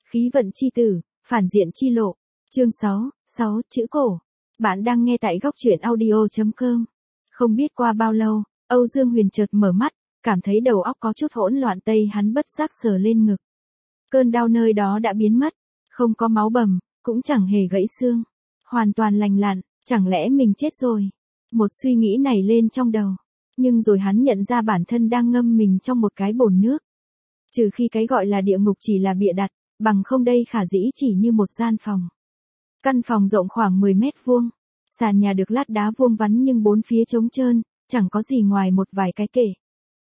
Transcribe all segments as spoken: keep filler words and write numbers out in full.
Khí vận chi tử, phản diện chi lộ. Chương sáu, sáu chữ cổ. Bạn đang nghe tại góc truyện audio chấm com. Không biết qua bao lâu, Âu Dương Huyền chợt mở mắt, cảm thấy đầu óc có chút hỗn loạn, tay hắn bất giác sờ lên ngực. Cơn đau nơi đó đã biến mất, không có máu bầm, cũng chẳng hề gãy xương, hoàn toàn lành lặn, chẳng lẽ mình chết rồi? Một suy nghĩ này lên trong đầu, nhưng rồi hắn nhận ra bản thân đang ngâm mình trong một cái bồn nước. Trừ khi cái gọi là địa ngục chỉ là bịa đặt, bằng không đây khả dĩ chỉ như một gian phòng. Căn phòng rộng khoảng mười mét vuông, sàn nhà được lát đá vuông vắn nhưng bốn phía trống trơn, chẳng có gì ngoài một vài cái kệ.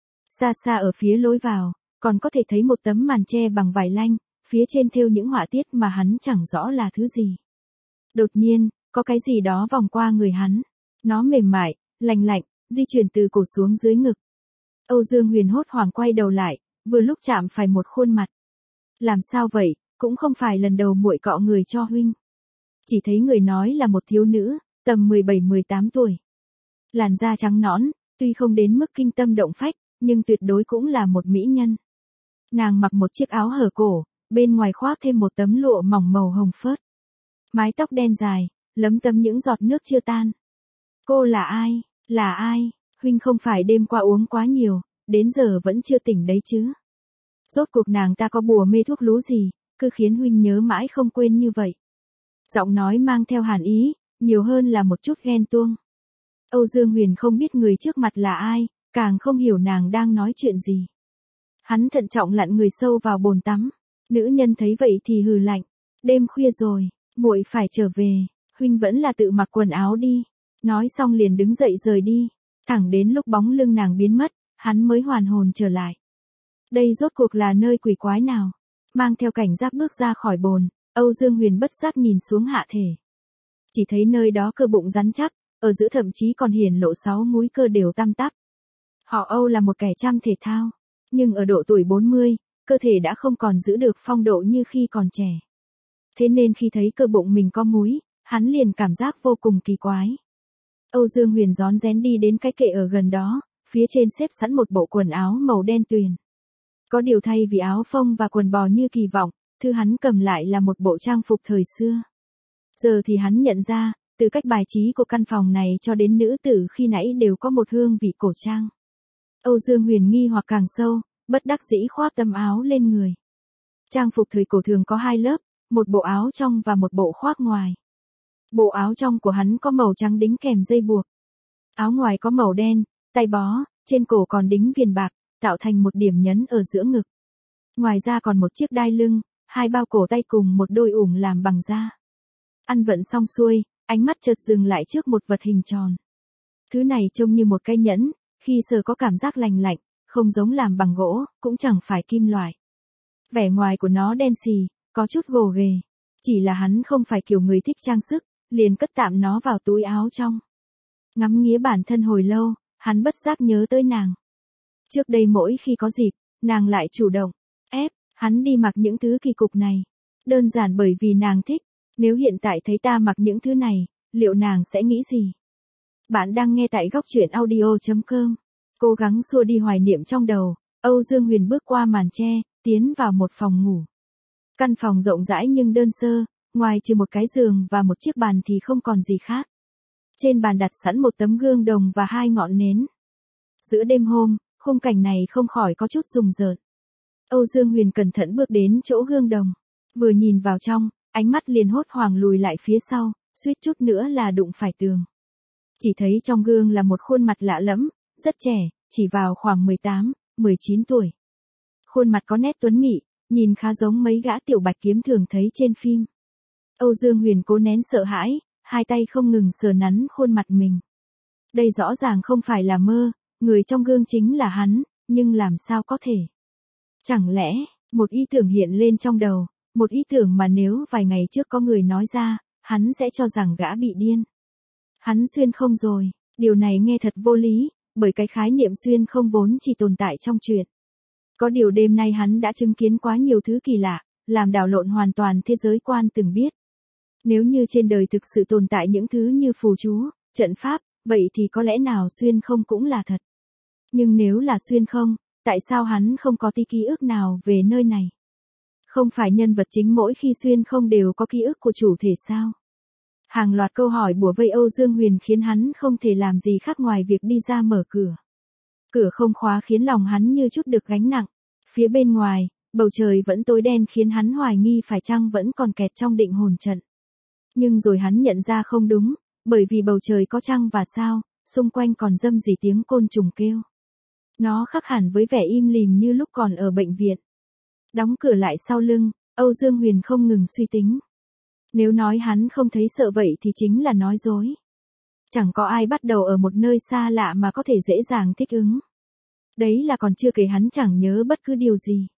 Xa xa ở phía lối vào, còn có thể thấy một tấm màn tre bằng vải lanh, phía trên thêu những họa tiết mà hắn chẳng rõ là thứ gì. Đột nhiên, có cái gì đó vòng qua người hắn. Nó mềm mại, lành lạnh, di chuyển từ cổ xuống dưới ngực. Âu Dương Huyền hốt hoảng quay đầu lại, vừa lúc chạm phải một khuôn mặt. Làm sao vậy, cũng không phải lần đầu muội cọ người cho huynh. Chỉ thấy người nói là một thiếu nữ, tầm mười bảy mười tám tuổi. Làn da trắng nõn, tuy không đến mức kinh tâm động phách, nhưng tuyệt đối cũng là một mỹ nhân. Nàng mặc một chiếc áo hở cổ, bên ngoài khoác thêm một tấm lụa mỏng màu hồng phớt. Mái tóc đen dài, lấm tấm những giọt nước chưa tan. Cô là ai, là ai, huynh không phải đêm qua uống quá nhiều, đến giờ vẫn chưa tỉnh đấy chứ? Rốt cuộc nàng ta có bùa mê thuốc lú gì, cứ khiến huynh nhớ mãi không quên như vậy? Giọng nói mang theo hàn ý, nhiều hơn là một chút ghen tuông. Âu Dương Huyền không biết người trước mặt là ai, càng không hiểu nàng đang nói chuyện gì. Hắn thận trọng lặn người sâu vào bồn tắm. Nữ nhân thấy vậy thì hừ lạnh. Đêm khuya rồi, muội phải trở về, huynh vẫn là tự mặc quần áo đi. Nói xong liền đứng dậy rời đi. Thẳng đến lúc bóng lưng nàng biến mất, hắn mới hoàn hồn trở lại. Đây rốt cuộc là nơi quỷ quái nào? Mang theo cảnh giác bước ra khỏi bồn, Âu Dương Huyền bất giác nhìn xuống hạ thể. Chỉ thấy nơi đó cơ bụng rắn chắc, ở giữa thậm chí còn hiển lộ sáu múi cơ đều tăm tắp. Họ Âu là một kẻ chăm thể thao, nhưng ở độ tuổi bốn mươi, cơ thể đã không còn giữ được phong độ như khi còn trẻ. Thế nên khi thấy cơ bụng mình có múi, hắn liền cảm giác vô cùng kỳ quái. Âu Dương Huyền rón rén đi đến cái kệ ở gần đó, phía trên xếp sẵn một bộ quần áo màu đen tuyền. Có điều thay vì áo phông và quần bò như kỳ vọng, thứ hắn cầm lại là một bộ trang phục thời xưa. Giờ thì hắn nhận ra, từ cách bài trí của căn phòng này cho đến nữ tử khi nãy đều có một hương vị cổ trang. Âu Dương Huyền nghi hoặc càng sâu, bất đắc dĩ khoác tấm áo lên người. Trang phục thời cổ thường có hai lớp, một bộ áo trong và một bộ khoác ngoài. Bộ áo trong của hắn có màu trắng đính kèm dây buộc. Áo ngoài có màu đen, tay bó, trên cổ còn đính viền bạc, tạo thành một điểm nhấn ở giữa ngực. Ngoài ra còn một chiếc đai lưng, hai bao cổ tay cùng một đôi ủng làm bằng da. Ăn vận xong xuôi, ánh mắt chợt dừng lại trước một vật hình tròn. Thứ này trông như một cây nhẫn, khi sờ có cảm giác lành lạnh, không giống làm bằng gỗ, cũng chẳng phải kim loại. Vẻ ngoài của nó đen xì, có chút gồ ghề. Chỉ là hắn không phải kiểu người thích trang sức, liền cất tạm nó vào túi áo trong. Ngắm nghía bản thân hồi lâu, hắn bất giác nhớ tới nàng. Trước đây mỗi khi có dịp, nàng lại chủ động, ép, hắn đi mặc những thứ kỳ cục này. Đơn giản bởi vì nàng thích, nếu hiện tại thấy ta mặc những thứ này, liệu nàng sẽ nghĩ gì? Bạn đang nghe tại góc truyện audio chấm com. Cố gắng xua đi hoài niệm trong đầu, Âu Dương Huyền bước qua màn tre, tiến vào một phòng ngủ. Căn phòng rộng rãi nhưng đơn sơ, ngoài trừ một cái giường và một chiếc bàn thì không còn gì khác. Trên bàn đặt sẵn một tấm gương đồng và hai ngọn nến. Giữa đêm hôm, khung cảnh này không khỏi có chút rùng rợn. Âu Dương Huyền cẩn thận bước đến chỗ gương đồng. Vừa nhìn vào trong, ánh mắt liền hốt hoảng lùi lại phía sau, suýt chút nữa là đụng phải tường. Chỉ thấy trong gương là một khuôn mặt lạ lẫm, rất trẻ, chỉ vào khoảng mười tám, mười chín tuổi. Khuôn mặt có nét tuấn mỹ, nhìn khá giống mấy gã tiểu bạch kiếm thường thấy trên phim. Âu Dương Huyền cố nén sợ hãi, hai tay không ngừng sờ nắn khuôn mặt mình. Đây rõ ràng không phải là mơ, người trong gương chính là hắn, nhưng làm sao có thể? Chẳng lẽ, một ý tưởng hiện lên trong đầu, một ý tưởng mà nếu vài ngày trước có người nói ra, hắn sẽ cho rằng gã bị điên. Hắn xuyên không rồi, điều này nghe thật vô lý, bởi cái khái niệm xuyên không vốn chỉ tồn tại trong truyện. Có điều đêm nay hắn đã chứng kiến quá nhiều thứ kỳ lạ, làm đảo lộn hoàn toàn thế giới quan từng biết. Nếu như trên đời thực sự tồn tại những thứ như phù chú, trận pháp, vậy thì có lẽ nào xuyên không cũng là thật. Nhưng nếu là xuyên không, tại sao hắn không có tí ký ức nào về nơi này? Không phải nhân vật chính mỗi khi xuyên không đều có ký ức của chủ thể sao? Hàng loạt câu hỏi bủa vây Âu Dương Huyền khiến hắn không thể làm gì khác ngoài việc đi ra mở cửa. Cửa không khóa khiến lòng hắn như chút được gánh nặng. Phía bên ngoài, bầu trời vẫn tối đen khiến hắn hoài nghi phải chăng vẫn còn kẹt trong định hồn trận. Nhưng rồi hắn nhận ra không đúng, bởi vì bầu trời có trăng và sao, xung quanh còn râm rỉ tiếng côn trùng kêu. Nó khác hẳn với vẻ im lìm như lúc còn ở bệnh viện. Đóng cửa lại sau lưng, Âu Dương Huyền không ngừng suy tính. Nếu nói hắn không thấy sợ vậy thì chính là nói dối. Chẳng có ai bắt đầu ở một nơi xa lạ mà có thể dễ dàng thích ứng. Đấy là còn chưa kể hắn chẳng nhớ bất cứ điều gì.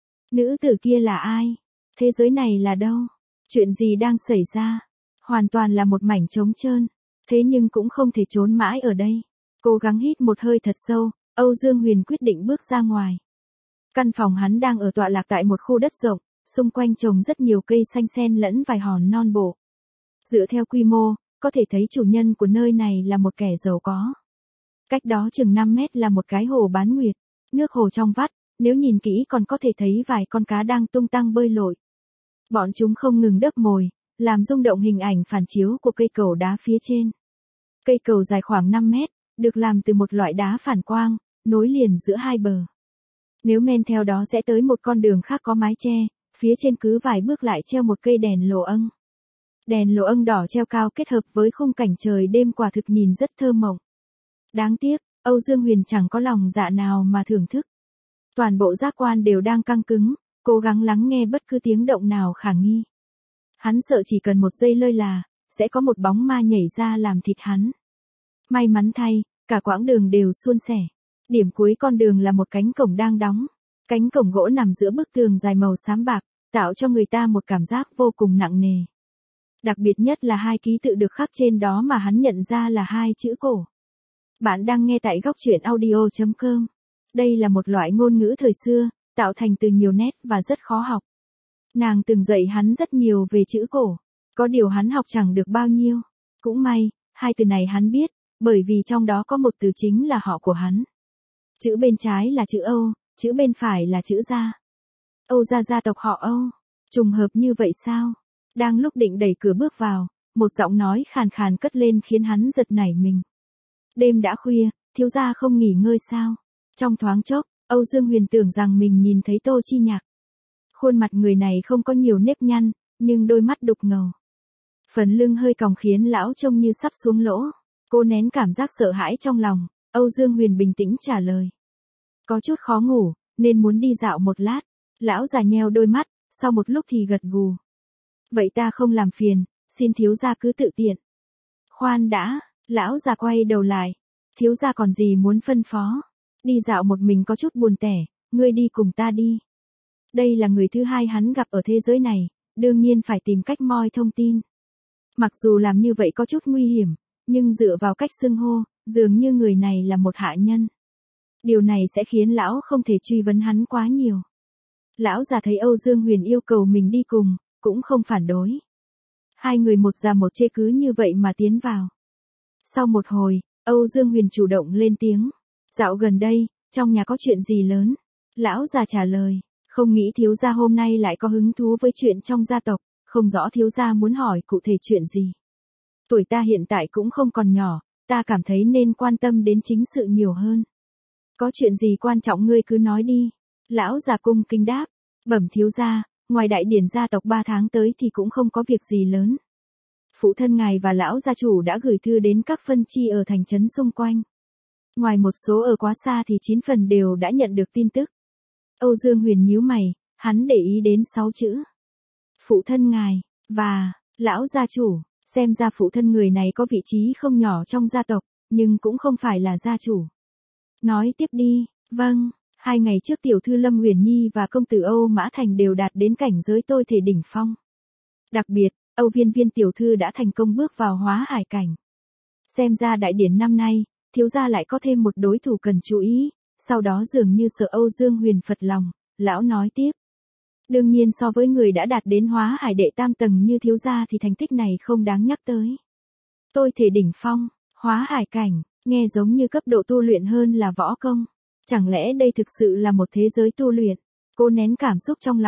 Nữ tử kia là ai? Thế giới này là đâu? Chuyện gì đang xảy ra? Hoàn toàn là một mảnh trống trơn. Thế nhưng cũng không thể trốn mãi ở đây. Cố gắng hít một hơi thật sâu, Âu Dương Huyền quyết định bước ra ngoài. Căn phòng hắn đang ở tọa lạc tại một khu đất rộng, xung quanh trồng rất nhiều cây xanh xen lẫn vài hòn non bộ. Dựa theo quy mô, có thể thấy chủ nhân của nơi này là một kẻ giàu có. Cách đó chừng năm mét là một cái hồ bán nguyệt, nước hồ trong vắt, nếu nhìn kỹ còn có thể thấy vài con cá đang tung tăng bơi lội. Bọn chúng không ngừng đớp mồi, làm rung động hình ảnh phản chiếu của cây cầu đá phía trên. Cây cầu dài khoảng năm mét, được làm từ một loại đá phản quang, nối liền giữa hai bờ. Nếu men theo đó sẽ tới một con đường khác có mái che, phía trên cứ vài bước lại treo một cây đèn lồ âng. Đèn lồ âng đỏ treo cao kết hợp với khung cảnh trời đêm quả thực nhìn rất thơ mộng. Đáng tiếc, Âu Dương Huyền chẳng có lòng dạ nào mà thưởng thức. Toàn bộ giác quan đều đang căng cứng, cố gắng lắng nghe bất cứ tiếng động nào khả nghi. Hắn sợ chỉ cần một giây lơi là, sẽ có một bóng ma nhảy ra làm thịt hắn. May mắn thay, cả quãng đường đều suôn sẻ. Điểm cuối con đường là một cánh cổng đang đóng. Cánh cổng gỗ nằm giữa bức tường dài màu xám bạc, tạo cho người ta một cảm giác vô cùng nặng nề. Đặc biệt nhất là hai ký tự được khắc trên đó mà hắn nhận ra là hai chữ cổ. Bạn đang nghe tại góc truyện audio chấm com. Đây là một loại ngôn ngữ thời xưa, tạo thành từ nhiều nét và rất khó học. Nàng từng dạy hắn rất nhiều về chữ cổ. Có điều hắn học chẳng được bao nhiêu. Cũng may, hai từ này hắn biết, bởi vì trong đó có một từ chính là họ của hắn. Chữ bên trái là chữ Âu, chữ bên phải là chữ Gia. Âu Gia gia tộc họ Âu. Trùng hợp như vậy sao? Đang lúc định đẩy cửa bước vào, một giọng nói khàn khàn cất lên khiến hắn giật nảy mình. Đêm đã khuya, thiếu gia không nghỉ ngơi sao? Trong thoáng chốc, Âu Dương Huyền tưởng rằng mình nhìn thấy Tô Chi Nhạc. Khuôn mặt người này không có nhiều nếp nhăn, nhưng đôi mắt đục ngầu. Phần lưng hơi còng khiến lão trông như sắp xuống lỗ. Cô nén cảm giác sợ hãi trong lòng, Âu Dương Huyền bình tĩnh trả lời. Có chút khó ngủ, nên muốn đi dạo một lát. Lão già nheo đôi mắt, sau một lúc thì gật gù. Vậy ta không làm phiền, xin thiếu gia cứ tự tiện. Khoan đã, lão già quay đầu lại. Thiếu gia còn gì muốn phân phó? Đi dạo một mình có chút buồn tẻ, ngươi đi cùng ta đi. Đây là người thứ hai hắn gặp ở thế giới này, đương nhiên phải tìm cách moi thông tin. Mặc dù làm như vậy có chút nguy hiểm, nhưng dựa vào cách xưng hô, dường như người này là một hạ nhân. Điều này sẽ khiến lão không thể truy vấn hắn quá nhiều. Lão già thấy Âu Dương Huyền yêu cầu mình đi cùng, cũng không phản đối. Hai người một già một chê cứ như vậy mà tiến vào. Sau một hồi, Âu Dương Huyền chủ động lên tiếng. Dạo gần đây, trong nhà có chuyện gì lớn? Lão già trả lời, không nghĩ thiếu gia hôm nay lại có hứng thú với chuyện trong gia tộc, không rõ thiếu gia muốn hỏi cụ thể chuyện gì. Tuổi ta hiện tại cũng không còn nhỏ, ta cảm thấy nên quan tâm đến chính sự nhiều hơn. Có chuyện gì quan trọng ngươi cứ nói đi. Lão già cung kính đáp, bẩm thiếu gia, ngoài đại điển gia tộc ba tháng tới thì cũng không có việc gì lớn. Phụ thân ngài và lão gia chủ đã gửi thư đến các phân chi ở thành trấn xung quanh. Ngoài một số ở quá xa thì chín phần đều đã nhận được tin tức. Âu Dương Huyền nhíu mày, hắn để ý đến sáu chữ. Phụ thân ngài, và, lão gia chủ, xem ra phụ thân người này có vị trí không nhỏ trong gia tộc, nhưng cũng không phải là gia chủ. Nói tiếp đi, vâng, hai ngày trước tiểu thư Lâm Huyền Nhi và công tử Âu Mã Thành đều đạt đến cảnh giới tôi thể đỉnh phong. Đặc biệt, Âu Viên Viên tiểu thư đã thành công bước vào hóa hải cảnh. Xem ra đại điển năm nay, thiếu gia lại có thêm một đối thủ cần chú ý, sau đó dường như sợ Âu Dương Huyền phật lòng, lão nói tiếp. Đương nhiên so với người đã đạt đến hóa hải đệ tam tầng như thiếu gia thì thành tích này không đáng nhắc tới. Tôi thể đỉnh phong, hóa hải cảnh, nghe giống như cấp độ tu luyện hơn là võ công. Chẳng lẽ đây thực sự là một thế giới tu luyện? Cô nén cảm xúc trong lòng,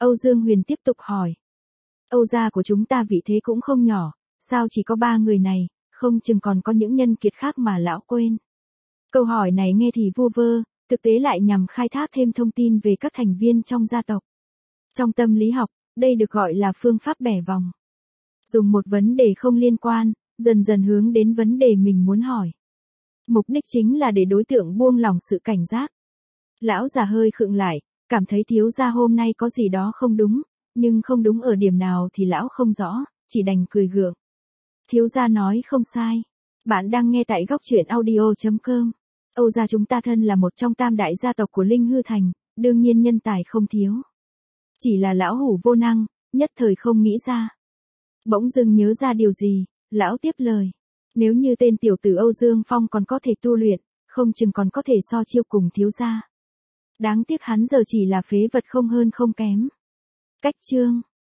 Âu Dương Huyền tiếp tục hỏi. Âu gia của chúng ta vị thế cũng không nhỏ, sao chỉ có ba người này, không chừng còn có những nhân kiệt khác mà lão quên. Câu hỏi này nghe thì vu vơ, thực tế lại nhằm khai thác thêm thông tin về các thành viên trong gia tộc. Trong tâm lý học, đây được gọi là phương pháp bẻ vòng. Dùng một vấn đề không liên quan, dần dần hướng đến vấn đề mình muốn hỏi. Mục đích chính là để đối tượng buông lỏng sự cảnh giác. Lão già hơi khựng lại, cảm thấy thiếu gia hôm nay có gì đó không đúng, nhưng không đúng ở điểm nào thì lão không rõ, chỉ đành cười gượng. Thiếu gia nói không sai. Bạn đang nghe tại góc truyện audio chấm com. Âu gia chúng ta thân là một trong tam đại gia tộc của Linh Hư Thành, đương nhiên nhân tài không thiếu. Chỉ là lão hủ vô năng, nhất thời không nghĩ ra. Bỗng dưng nhớ ra điều gì, lão tiếp lời. Nếu như tên tiểu tử Âu Dương Phong còn có thể tu luyện, không chừng còn có thể so chiêu cùng thiếu gia. Đáng tiếc hắn giờ chỉ là phế vật không hơn không kém. Cách chương